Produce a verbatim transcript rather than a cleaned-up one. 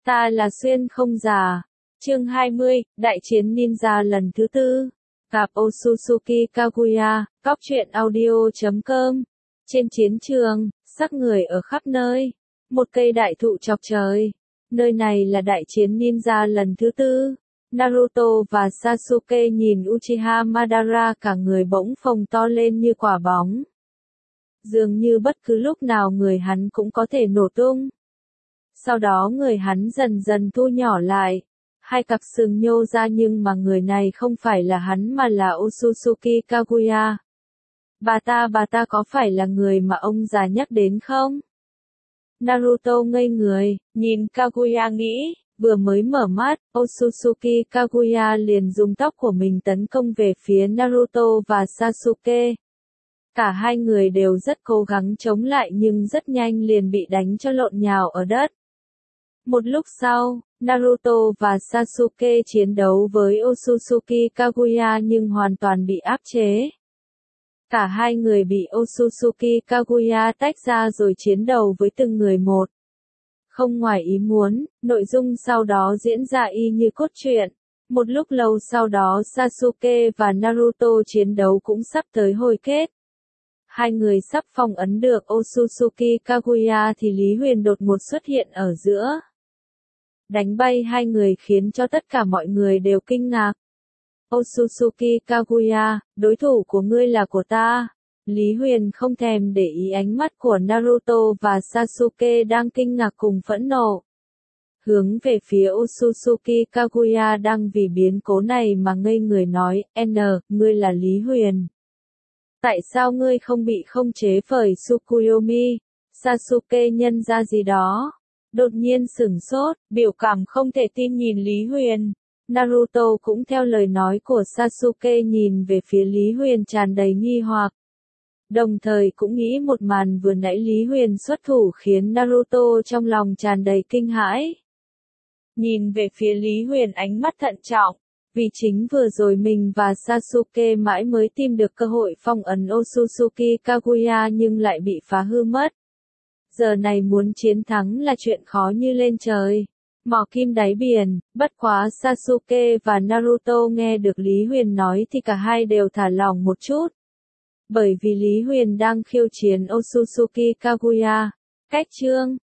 Ta là Xuyên không già. Chương hai mươi, Đại chiến ninja lần thứ tư. Gặp Otsutsuki Kaguya, Cóc truyện audio chấm com. Trên chiến trường, sắc người ở khắp nơi. Một cây đại thụ chọc trời. Nơi này là đại chiến ninja lần thứ tư. Naruto và Sasuke nhìn Uchiha Madara cả người bỗng phồng to lên như quả bóng. Dường như bất cứ lúc nào người hắn cũng có thể nổ tung. Sau đó người hắn dần dần thu nhỏ lại. Hai cặp sừng nhô ra nhưng mà người này không phải là hắn mà là Otsutsuki Kaguya. Bà ta bà ta có phải là người mà ông già nhắc đến không? Naruto ngây người, nhìn Kaguya nghĩ, vừa mới mở mắt, Otsutsuki Kaguya liền dùng tóc của mình tấn công về phía Naruto và Sasuke. Cả hai người đều rất cố gắng chống lại nhưng rất nhanh liền bị đánh cho lộn nhào ở đất. Một lúc sau, Naruto và Sasuke chiến đấu với Otsutsuki Kaguya nhưng hoàn toàn bị áp chế. Cả hai người bị Otsutsuki Kaguya tách ra rồi chiến đấu với từng người một. Không ngoài ý muốn, nội dung sau đó diễn ra y như cốt truyện. Một lúc lâu sau đó Sasuke và Naruto chiến đấu cũng sắp tới hồi kết. Hai người sắp phong ấn được Otsutsuki Kaguya thì Lý Huyền đột ngột xuất hiện ở giữa. Đánh bay hai người khiến cho tất cả mọi người đều kinh ngạc. Otsutsuki Kaguya, đối thủ của ngươi là của ta. Lý Huyền không thèm để ý ánh mắt của Naruto và Sasuke đang kinh ngạc cùng phẫn nộ. Hướng về phía Otsutsuki Kaguya đang vì biến cố này mà ngây người nói, N, ngươi là Lý Huyền. Tại sao ngươi không bị không chế bởi Tsukuyomi? Sasuke nhân ra gì đó? Đột nhiên sửng sốt, biểu cảm không thể tin nhìn Lý Huyền. Naruto cũng theo lời nói của Sasuke nhìn về phía Lý Huyền tràn đầy nghi hoặc. Đồng thời cũng nghĩ một màn vừa nãy Lý Huyền xuất thủ khiến Naruto trong lòng tràn đầy kinh hãi. Nhìn về phía Lý Huyền ánh mắt thận trọng, vì chính vừa rồi mình và Sasuke mãi mới tìm được cơ hội phong ấn Otsutsuki Kaguya nhưng lại bị phá hư mất. Giờ này muốn chiến thắng là chuyện khó như lên trời. Mò kim đáy biển, bất quá Sasuke và Naruto nghe được Lý Huyền nói thì cả hai đều thả lỏng một chút. Bởi vì Lý Huyền đang khiêu chiến Otsutsuki Kaguya. Cách chương